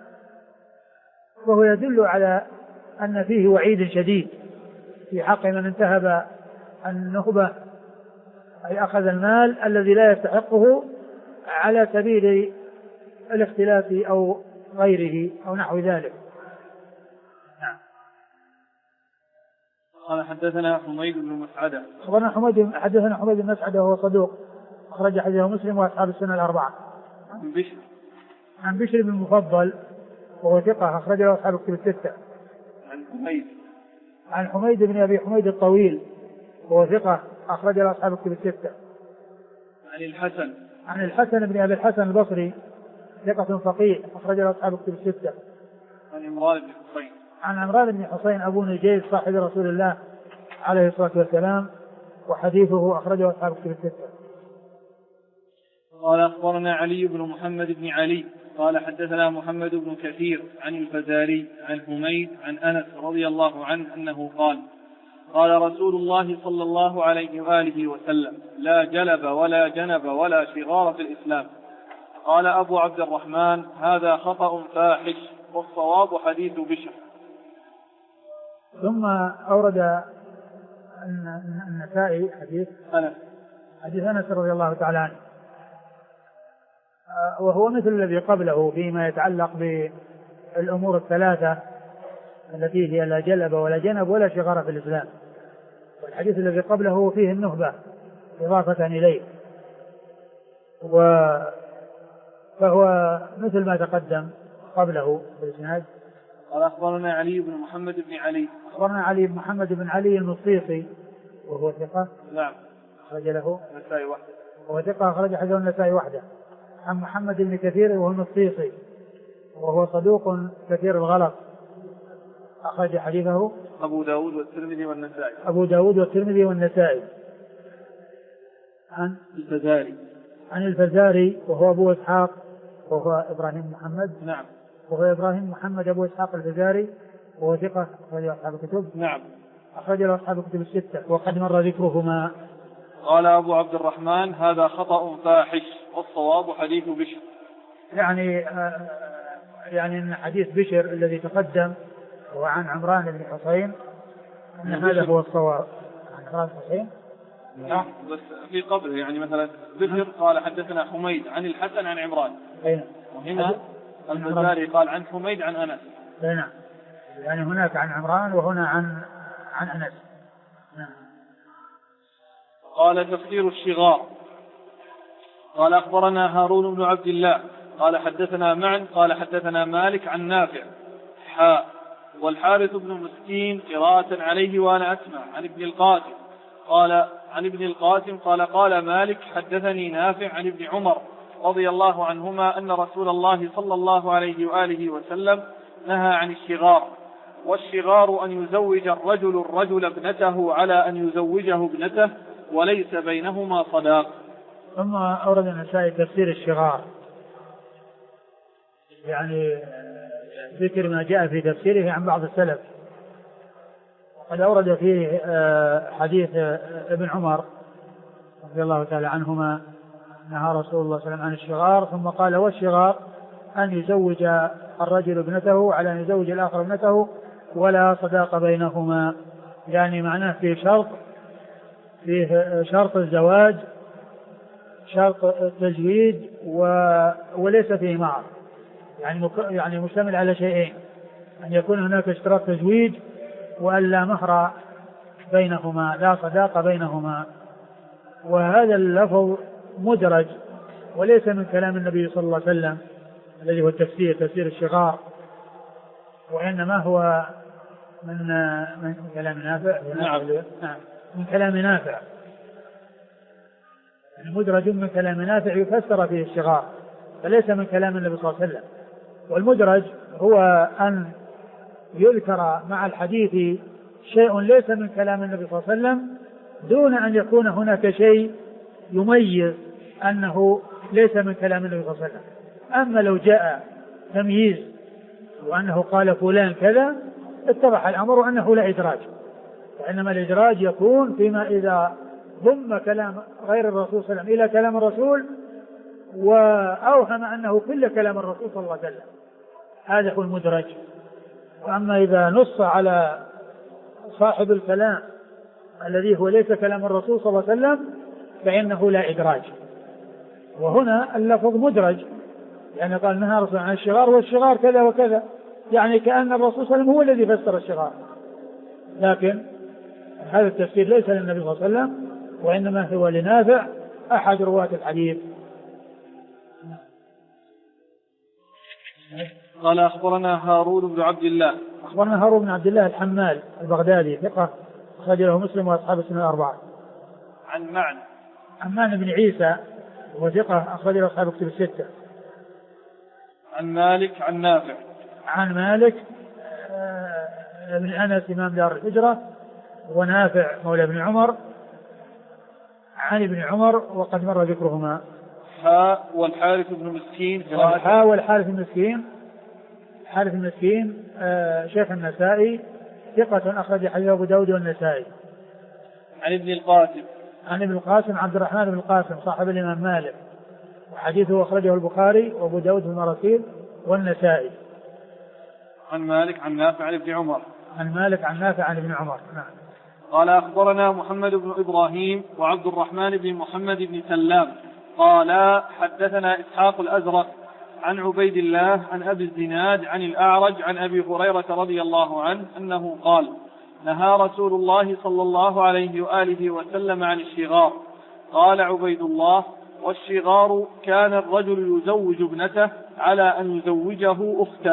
وهو يدل على أن فيه وعيد شديد في حق من انتهب النهبة، أي أخذ المال الذي لا يستحقه على سبيل الاختلاف أو غيره أو نحو ذلك. نعم. قال حدثنا حميد بن مسعدة. حدثنا حميد بن مسعدة وهو صدوق، أخرج حديثه مسلم وأصحاب السنة الأربعة. عن بشر بن المفضل وهو ثقة، أخرج له أصحاب الكتب الستة. عن حميد بن أبي حميد الطويل وهو ثقة، أخرج له أصحاب الكتب الستة. عن الحسن بن أبي الحسن البصري ثقة فقيه، أخرج له أصحاب الكتب الستة. عن عمران بن حسين أبو نجيب صاحب رسول الله عليه الصلاة والسلام، وحديثه أخرجه أصحاب الكتب الستة. قال أخبرنا علي بن محمد بن علي قال حدثنا محمد بن كثير عن الفزاري عن حميد عن أنس رضي الله عنه أنه قال قال رسول الله صلى الله عليه وآله وسلم: لا جلب ولا جنب ولا شغار في الإسلام. قال أبو عبد الرحمن: هذا خطأ فاحش، والصواب حديث بشر. ثم أورد النسائي حديث أنس رضي الله تعالى عنه، وهو مثل الذي قبله فيما يتعلق بالأمور الثلاثة التي هي لا جلب ولا جنب ولا شغار في الإسلام، والحديث الذي قبله فيه النهبة إضافة إليه، فهو مثل ما تقدم قبله بالإسناد. قال أخبرنا علي بن محمد بن علي. أخبرنا علي بن محمد بن علي المصيصي وهو ثقة. نعم. أخرج له النسائي وحده. وهو ثقة، أخرج حديث النسائي وحده. عن محمد بن كثير وهو المصيصي وهو صدوق كثير الغلط، أخرج حديثه أبو داود والترمذي والنسائي. أبو داود والترمذي والنسائي. عن الفزاري وهو أبو إسحاق وهو إبراهيم محمد. نعم. وهو إبراهيم محمد أبو إسحاق الفزاري وهو ثقة، أخرج أصحاب الكتب. نعم. أخرج له أصحاب الكتب الستة وقد مر ذكرهما. قال أبو عبد الرحمن: هذا خطأ فاحش، والصواب حديث بشر. يعني أن حديث بشر الذي تقدم هو عن عمران بن حسين، أن هذا هو الصواب. عن عمران بن حسين. نعم. بس في قبله يعني مثلا بشر قال حدثنا حميد عن الحسن عن عمران. وهنا البزاري قال عن حميد عن أنس. نعم. يعني هناك عن عمران وهنا عن أنس. نعم. قال تفسير الشغار. قال أخبرنا هارون بن عبد الله قال حدثنا معن قال حدثنا مالك عن نافع والحارث بن مسكين قراءة عليه وأنا أسمع عن ابن القاسم قال مالك: حدثني نافع عن ابن عمر رضي الله عنهما أن رسول الله صلى الله عليه وآله وسلم نهى عن الشغار، والشغار أن يزوج الرجل ابنته على أن يزوجه ابنته وليس بينهما صداق. ثم أورد النسائي تفسير الشغار، يعني ذكر ما جاء في تفسيره عن بعض السلف. قد أورد فيه حديث ابن عمر رضي الله تعالى عنهما نهى رسول الله صلى الله عليه وسلم عن الشغار، ثم قال: والشغار أن يزوج الرجل ابنته على أن يزوج الآخر ابنته ولا صداق بينهما، يعني معناه فيه شرط الزواج، شرط التزويج، وليس فيه مهر، يعني مشتمل على شيئين: أن يكون هناك اشتراط تزويج، وأن لا مهر بينهما، لا صداق بينهما. وهذا اللفظ مدرج وليس من كلام النبي صلى الله عليه وسلم الذي هو تفسير الشغار، وإنما هو من كلام نافع. نعم. من كلام نافع، المدرج من كلام نافع يفسر فيه الشغار، فليس من كلام النبي صلى الله عليه وسلم. والمدرج هو أن يذكر مع الحديث شيء ليس من كلام النبي صلى الله عليه وسلم دون أن يكون هناك شيء يميز أنه ليس من كلام النبي صلى الله عليه وسلم. أما لو جاء تمييز وأنه قال فلان كذا اتضح الأمر أنه لا إدراج، وإنما الإدراج يكون فيما إذا ضم كلام غير الرسول صلى الله عليه وسلم إلى كلام الرسول وأوهم أنه كل كلام الرسول صلى الله عليه وسلم، هذا هو المدرج. وأما إذا نص على صاحب الكلام الذي هو ليس كلام الرسول صلى الله عليه وسلم فإنه لا إدراج. وهنا اللفظ مدرج، يعني قال نهى الرسول عن الشغار، والشغار كذا وكذا، يعني كأن الرسول صلى الله عليه وسلم هو الذي فسر الشغار، لكن هذا التفسير ليس للنبي صلى الله عليه وسلم، وإنما هو لنافع أحد رواة الحديث. قال أخبرنا هارون بن عبد الله. أخبرنا هارون بن عبد الله الحمال البغدادي ثقة أخرج له مسلم وأصحاب السنن الأربعة. عن معن بن عيسى وهو ثقة أخرج له أصحاب الكتب الستة. عن مالك عن نافع. عن مالك بن أنس إمام دار الهجرة، ونافع مولى بن عمر عن ابن عمر وقد مر ذكرهما. والحارث بن مسكين. والحارث بن مسكين، حارث بن مسكين شيخ النسائي ثقة أخرج حديث أبو داود والنسائي. عن ابن القاسم. عن ابن القاسم عبد الرحمن بن القاسم صاحب الإمام مالك، وحديثه أخرجه البخاري وأبو داود في المراسيل والنسائي. عن مالك عن نافع عن ابن عمر. عن مالك عن نافع عن ابن عمر. نعم. قال أخبرنا محمد بن إبراهيم وعبد الرحمن بن محمد بن سلام قال حدثنا إسحاق الأزرق عن عبيد الله عن أبي الزناد عن الأعرج عن أبي هريرة رضي الله عنه أنه قال نهى رسول الله صلى الله عليه وآله وسلم عن الشغار. قال عبيد الله: والشغار كان الرجل يزوج ابنته على أن يزوجه أخته.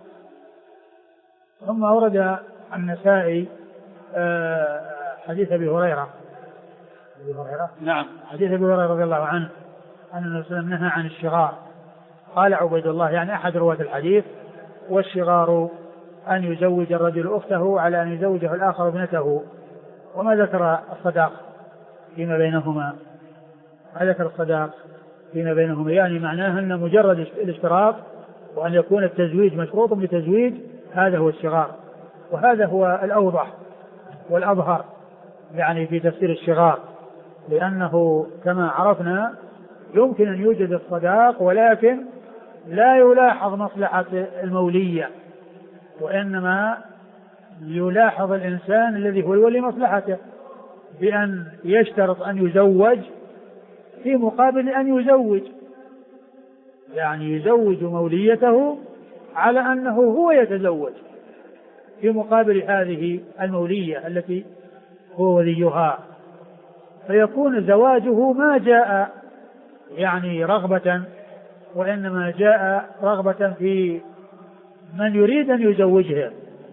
ثم أورد النسائي حديث أبي هريرة. نعم. حديث أبي هريرة رضي الله عنه أن النبي صلى الله عليه وسلم نهى عن الشغار. قال عبيد الله يعني أحد رواة الحديث: والشغار أن يزوج الرجل أخته على أن يزوجه الآخر ابنته. وما ذكر الصداق فيما بينهما، ما ذكر الصداق فيما بينهما، يعني معناه أن مجرد الاشتراط وأن يكون التزويج مشروط بتزويج هذا هو الشغار. وهذا هو الأوضح والأظهر يعني في تفسير الشغار، لأنه كما عرفنا يمكن أن يوجد الصداق ولكن لا يلاحظ مصلحة المولية، وإنما يلاحظ الإنسان الذي هو الولي مصلحته بأن يشترط أن يزوج في مقابل أن يزوج، يعني يزوج موليته على أنه هو يتزوج في مقابل هذه المولية التي هو وليها، فيكون زواجه ما جاء يعني رغبة، وإنما جاء رغبة في من يريد أن يزوجها،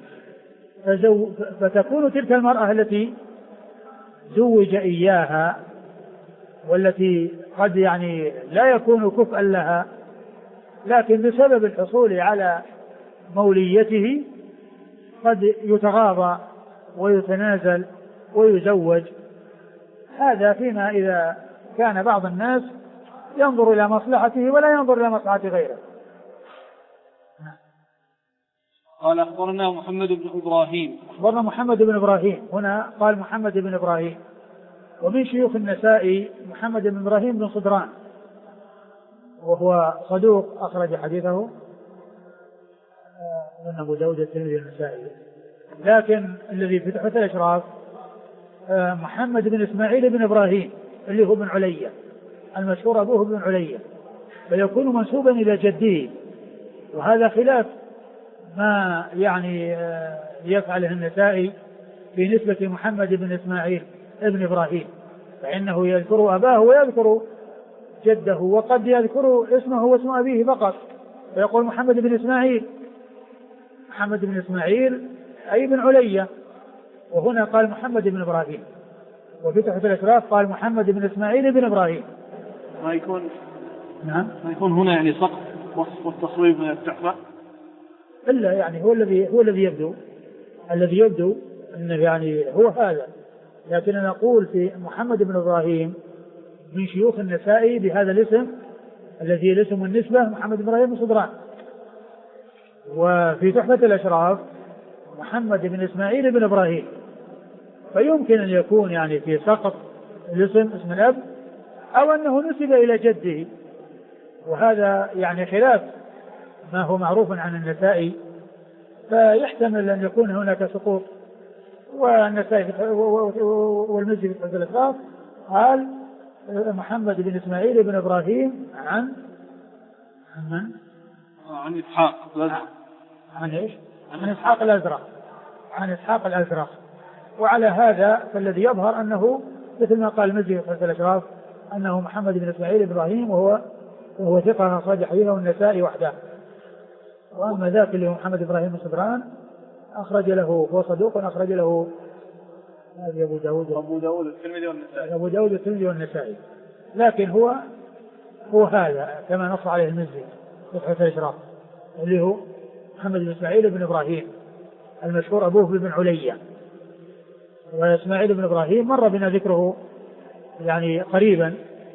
فتكون تلك المرأة التي زوج إياها والتي قد يعني لا يكون كفءا لها، لكن بسبب الحصول على موليته قد يتغاضى ويتنازل ويزوج. هذا فيما إذا كان بعض الناس ينظر إلى مصلحته ولا ينظر إلى مصلحة غيره. قال أخبرنا محمد بن إبراهيم. أخبرنا محمد بن إبراهيم، هنا قال محمد بن إبراهيم، ومن شيوخ النسائي محمد بن إبراهيم بن صدران، وهو صدوق أخرج حديثه من أبو داود الترمذي والنسائي. لكن الذي في تحفة الأشراف محمد بن إسماعيل بن إبراهيم اللي هو بن علية المشهور أبوه بن علية، فيكون منسوبا إلى جده، وهذا خلاف ما يعني يفعله النسائي في نسبة محمد بن إسماعيل ابن إبراهيم، فإنه يذكر أباه ويذكر جده، وقد يذكر اسمه واسم أبيه فقط، فيقول محمد بن إسماعيل، محمد بن إسماعيل أي بن علية، وهنا قال محمد بن إبراهيم، وفي تحفة الأشراف قال محمد بن إسماعيل بن إبراهيم. ما يكون نعم ما يكون هنا يعني سقط والتصويب من التحفة، إلا يعني هو الذي يبدو أنه يعني هو هذا، لكن أنا أقول في محمد بن إبراهيم من شيوخ النسائي بهذا الاسم الذي الاسم النسبة محمد بن إبراهيم صدران، وفي تحفة الأشراف محمد بن إسماعيل بن إبراهيم، فيمكن أن يكون يعني في سقط الاسم اسم الأب أو أنه نسب إلى جده، وهذا يعني خلاف ما هو معروف عن النسائي، فيحتمل أن يكون هناك سقوط. والنسائي والمزي في تحفة الأشراف قال محمد بن إسماعيل بن إبراهيم عن إسحاق عن إيش؟ عن إسحاق الأزرق، عن إسحاق الأزرق. وعلى هذا فالذي يظهر أنه مثل ما قال المزي في الأشراف أنه محمد بن إسماعيل بن إبراهيم، وهو ثقة أخرج حديثه النسائي وحده. وأما ذاك اللي هو محمد إبراهيم الصدران أخرج له، هو صدوق أخرج له أبو داود والترمذي والنسائي، لكن هو هذا كما نص عليه المزي في تحفة الأشراف اللي هو محمد بن إسماعيل بن إبراهيم المشهور أبوه بن علية. وإسماعيل بن إبراهيم مر بنا ذكره يعني قريبا،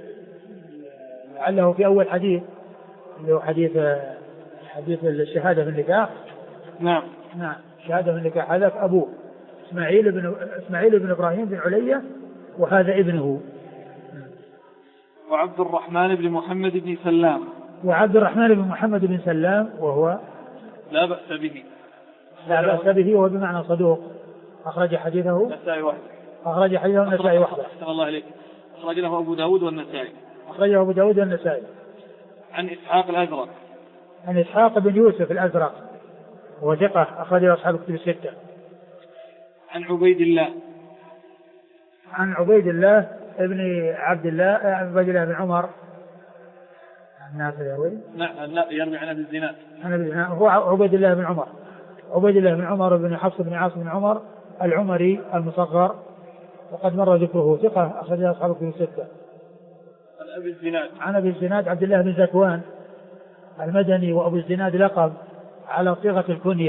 لعله في أول حديث اللي هو حديث الشهادة في النكاح. نعم شهادة في النكاح، هذا أبوه إسماعيل بن إبراهيم بن علية، وهذا ابنه. وعبد الرحمن بن محمد بن سلام، وعبد الرحمن بن محمد بن سلام وهو لا بأس به وهو بمعنى صدوق أخرج حديثه النسائي وحده. أحسن الله إليك. أخرج له أبو داود والنسائي. عن إسحاق الأزرق، عن إسحاق بن يوسف الأزرق وهو ثقة أخرج أصحاب الكتب الستة. عن عبيد الله ابن عبد الله بن عمر الناس يروي. لا يروي عن أبي الزناد. هو عبيد الله بن عمر بن حفص بن عاصم بن عمر العمري المصغر، وقد مر ذكره، ثقة أخرج أصحاب الكتب الستة. عن أبي الزناد عبد الله بن زكوان المدني، وأبو الزناد لقب على صيغة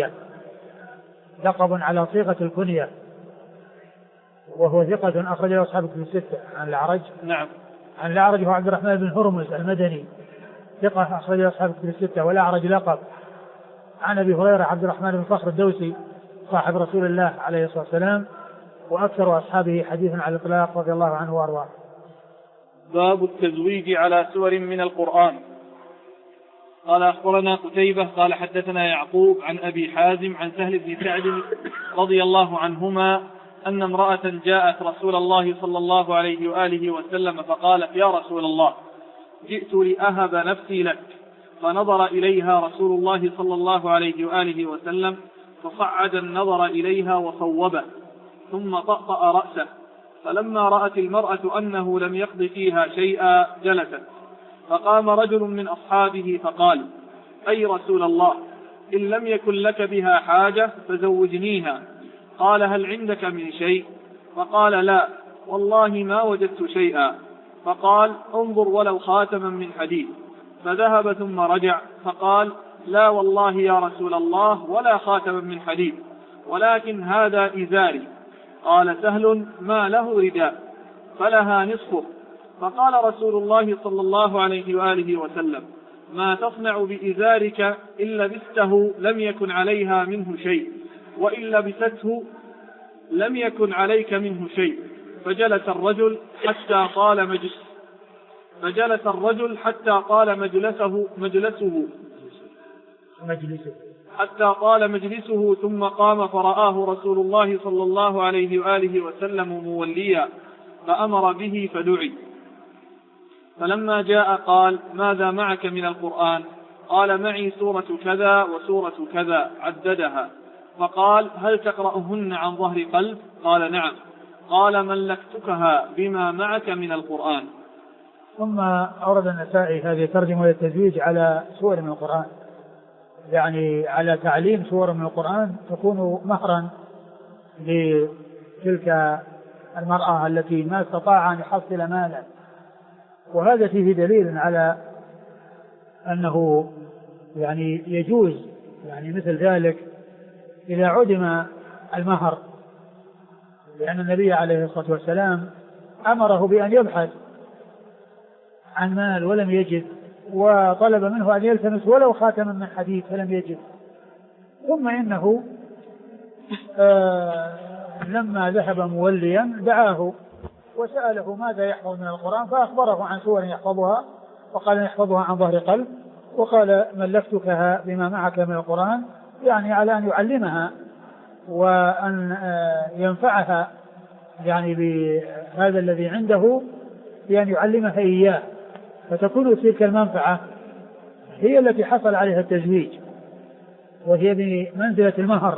الكنية، وهو ثقة أخرج أصحاب الكتب الستة. عن الأعرج هو عبد الرحمن بن هرمز المدني، ثقة أخرج أصحاب الكتب الستة، والأعرج لقب. عن أبي هريرة عبد الرحمن بن صخر الدوسي صاحب رسول الله عليه الصلاة والسلام، وأكثر أصحابه حديثا على الإطلاق رضي الله عنه وأرضاه. باب التزويج على سور من القرآن. قال أخبرنا قتيبة قال حدثنا يعقوب عن أبي حازم عن سهل بن سعد رضي الله عنهما أن امرأة جاءت رسول الله صلى الله عليه وآله وسلم فقالت: يا رسول الله، جئت لأهب نفسي لك. فنظر إليها رسول الله صلى الله عليه وآله وسلم فصعد النظر إليها وصوبه، ثم طأطأ رأسه، فلما رأت المرأة أنه لم يقض فيها شيئا جلست. فقام رجل من أصحابه فقال: أي رسول الله، إن لم يكن لك بها حاجة فزوجنيها. قال: هل عندك من شيء؟ فقال: لا والله ما وجدت شيئا. فقال: انظر ولو خاتما من حديد. فذهب ثم رجع فقال: لا والله يا رسول الله ولا خاتما من حديد، ولكن هذا إزاري. قال سهل: ما له رداء؟ فلها نصفه. فقال رسول الله صلى الله عليه وآله وسلم: ما تصنع بإزارك؟ إن لبسته لم يكن عليها منه شيء، وإن لبسته لم يكن عليك منه شيء. فجلس الرجل حتى طال مجلسه ثم قام فرآه رسول الله صلى الله عليه وآله وسلم موليا فأمر به فدعي. فلما جاء قال: ماذا معك من القرآن؟ قال: معي سورة كذا وسورة كذا، عددها. فقال: هل تقرأهن عن ظهر قلب؟ قال: نعم. قال: ملكتكها بما معك من القرآن. ثم أورد النسائي هذه ترجمة التزويج على سور من القرآن، يعني على تعليم سور من القرآن تكون مهرا لتلك المرأة التي ما استطاع أن يحصل مالا. وهذا فيه دليل على أنه يعني يجوز يعني مثل ذلك إذا عدم المهر، لأن النبي عليه الصلاة والسلام أمره بأن يبحث عن مال ولم يجد، وطلب منه أن يلتمس ولو خاتما من حديد فلم يجد. ثم إنه لما ذهب موليا دعاه وسأله ماذا يحفظ من القرآن، فأخبره عن سور يحفظها، وقال يحفظها عن ظهر قلب، وقال ملكتكها بما معك من القرآن، يعني على أن يعلمها وأن ينفعها يعني بهذا الذي عنده، بأن يعلمها إياه، فتكون تلك المنفعة هي التي حصل عليها التزويج، وهي بمنزلة المهر.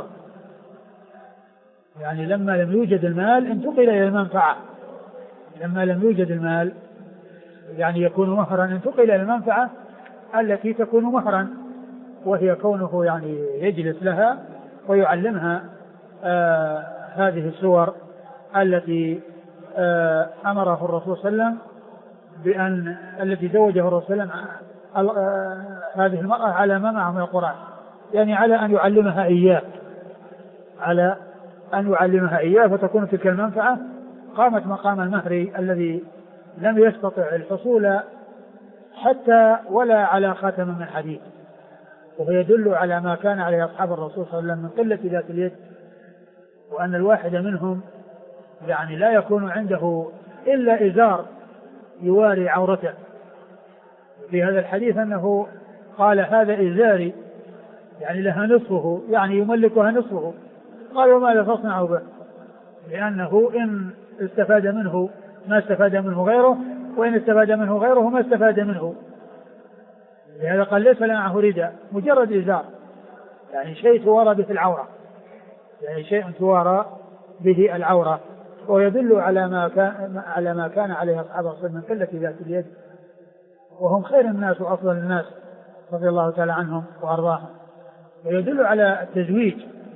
يعني لما لم يوجد المال انتقل إلى المنفعة، لما لم يوجد المال يعني يكون مهرا، انتقل إلى المنفعة التي تكون مهرا، وهي كونه يعني يجلس لها ويعلمها هذه السور التي أمره الرسول صلى الله عليه وسلم بأن التي زوجه الرسول صلى الله عليه وسلم هذه المرأة على ما معه من القرآن، يعني على أن يعلمها إياه، على أن يعلمها إياه، فتكون تلك المنفعة قامت مقام المهر الذي لم يستطع الحصول حتى ولا على خاتم من حديد. وهو يدل على ما كان عليه أصحاب الرسول صلى الله عليه وسلم من قلة ذات اليد، وأن الواحد منهم يعني لا يكون عنده إلا إزار يواري عورته. في هذا الحديث أنه قال هذا إزاري، يعني لها نصفه، يعني يملكها نصفه. قال وماذا تصنع به؟ لأنه إن استفاد منه ما استفاد منه غيره، وإن استفاد منه غيره ما استفاد منه. لهذا قال ليس معه رداء، مجرد إزار، يعني شيء توارى به العورة، يعني شيء توارى به العورة. ويدل على ما كان عليه أصحاب الرسول من قلة ذات اليد، وهم خير الناس وأفضل الناس رضي الله تعالى عنهم وأرضاهم. ويدل على التزويج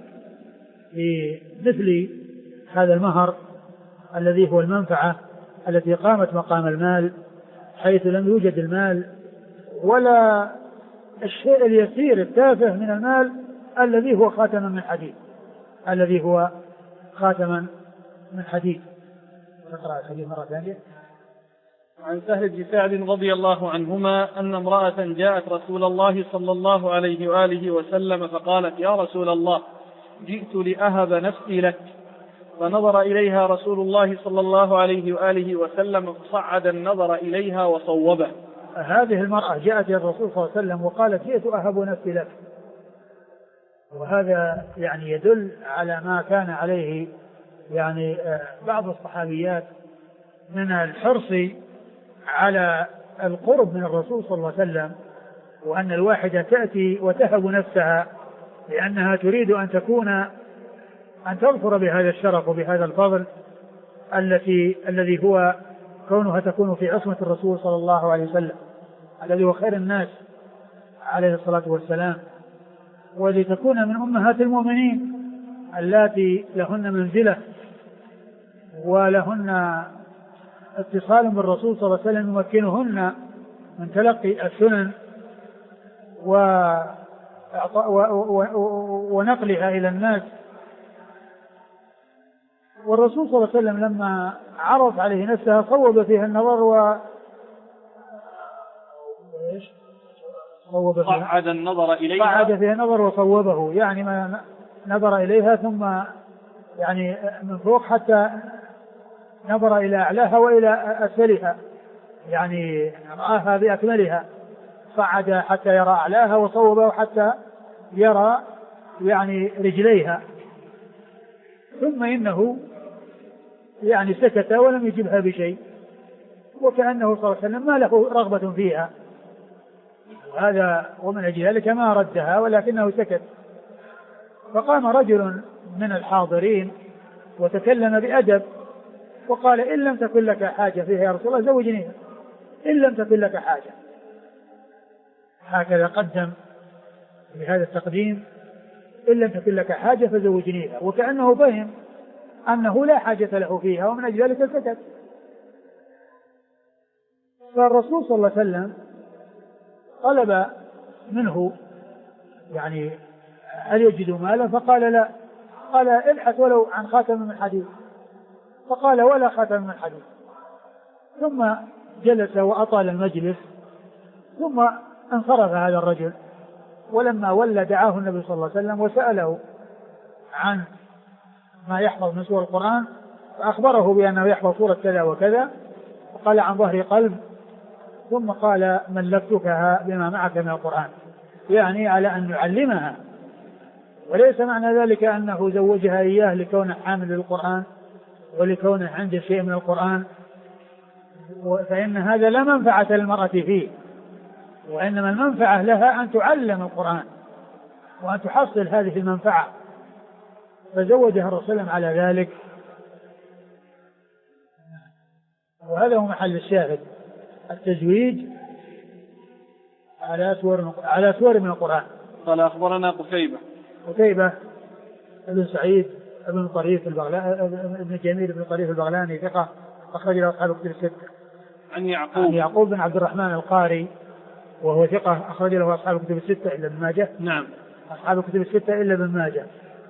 بمثل هذا المهر الذي هو المنفعة التي قامت مقام المال، حيث لم يوجد المال ولا الشيء اليسير التافه من المال الذي هو خاتما من حديد، الذي هو خاتما من حديد. نقرأ الحديث مرة ثانية. عن سهل بن سعد رضي الله عنهما أن امرأة جاءت رسول الله صلى الله عليه وآله وسلم فقالت: يا رسول الله، جئت لأهب نفسي لك. فنظر إليها رسول الله صلى الله عليه وآله وسلم فصعد النظر إليها وصوبه. هذه المرأة جاءت إلى الرسول صلى الله عليه وسلم وقالت: جئت أهب نفسي لك. وهذا يعني يدل على ما كان عليه يعني بعض الصحابيات من الحرص على القرب من الرسول صلى الله عليه وسلم، وأن الواحدة تأتي وتهب نفسها لأنها تريد أن تظفر بهذا الشرف وبهذا الفضل الذي هو كونها تكون في عصمة الرسول صلى الله عليه وسلم الذي هو خير الناس عليه الصلاة والسلام، ولتكون من أمهات المؤمنين اللاتي لهن منزلة ولهن اتصال بالرسول صلى الله عليه وسلم يمكنهن من تلقي السنن ونقلها إلى الناس. والرسول صلى الله عليه وسلم لما عرض عليه نفسها صوب فيها النظر صعد النظر إليها، صعد فيها النظر وصوبه، يعني ما نظر إليها ثم يعني من فوق حتى نظر إلى أعلاها وإلى أسفلها، يعني رآها بأكملها، صعد حتى يرى أعلاها وصوبه حتى يرى يعني رجليها، ثم إنه يعني سكت ولم يجبها بشيء، وكأنه صلى الله عليه وسلم ما له رغبة فيها، وهذا ومن أجل ذلك ما ردها ولكنه سكت. فقام رجل من الحاضرين وتكلم بأدب وقال: إن لم تكن لك حاجة فيها يا رسول الله زوجنيها، إن لم تكن لك حاجة. هكذا قدم بهذا التقديم: إن لم تكن لك حاجة فزوجنيها، وكأنه فهم أنه لا حاجة له فيها ومن أجل ذلك سكت. فالرسول صلى الله عليه وسلم طلب منه يعني هل يجد مالا؟ فقال: لا. قال: ابحث ولو عن خاتم من حديد. فقال: ولا خاتم من حديد. ثم جلس وأطال المجلس، ثم انصرف هذا الرجل، ولما ولى دعاه النبي صلى الله عليه وسلم وسأله عن ما يحفظ من سور القرآن، فأخبره بأنه يحفظ سورة كذا وكذا، وقال: عن ظهر قلب. ثم قال: ملكتكها بما معك من القرآن، يعني على أن يعلمها، وليس معنى ذلك أنه زوجها إياه لكونه حامل للقرآن ولكونه عنده شيء من القرآن، فإن هذا لا منفعة للمرأة فيه، وإنما المنفعة لها أن تعلم القرآن وأن تحصل هذه المنفعة، فزوجها الرسول على ذلك. وهذا هو محل الشاهد، التزويج على سور من القرآن. قال: أخبرنا قتيبة بن سعيد بن طريف ابن جميل بن طريف البغلاني ثقة أخرج له أصحاب الكتب الستة. عن يعقوب بن عبد الرحمن القاري وهو ثقة أخرج له أصحاب الكتب الستة إلا ابن ماجه. نعم. أصحاب الكتب الستة إلا ابن ماجه.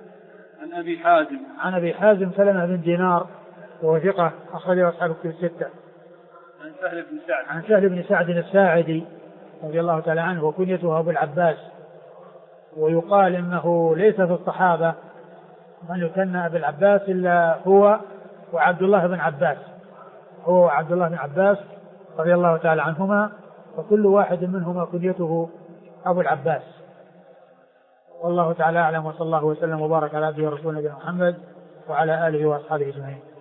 عن أبي حازم سلمة بن دينار وهو ثقة أخرج له أصحاب الكتب الستة. عن سهل بن سعد الساعدي رضي الله تعالى عنه وكنيته أبو العباس، ويقال إنه ليس في الصحابة من يكنى أبو العباس إلا هو وعبد الله بن عباس، رضي الله تعالى عنهما، وكل واحد منهما كنيته أبو العباس. والله تعالى أعلم، وصلى الله وسلم وبارك على عبده ورسوله نبينا محمد وعلى آله وأصحابه أجمعين.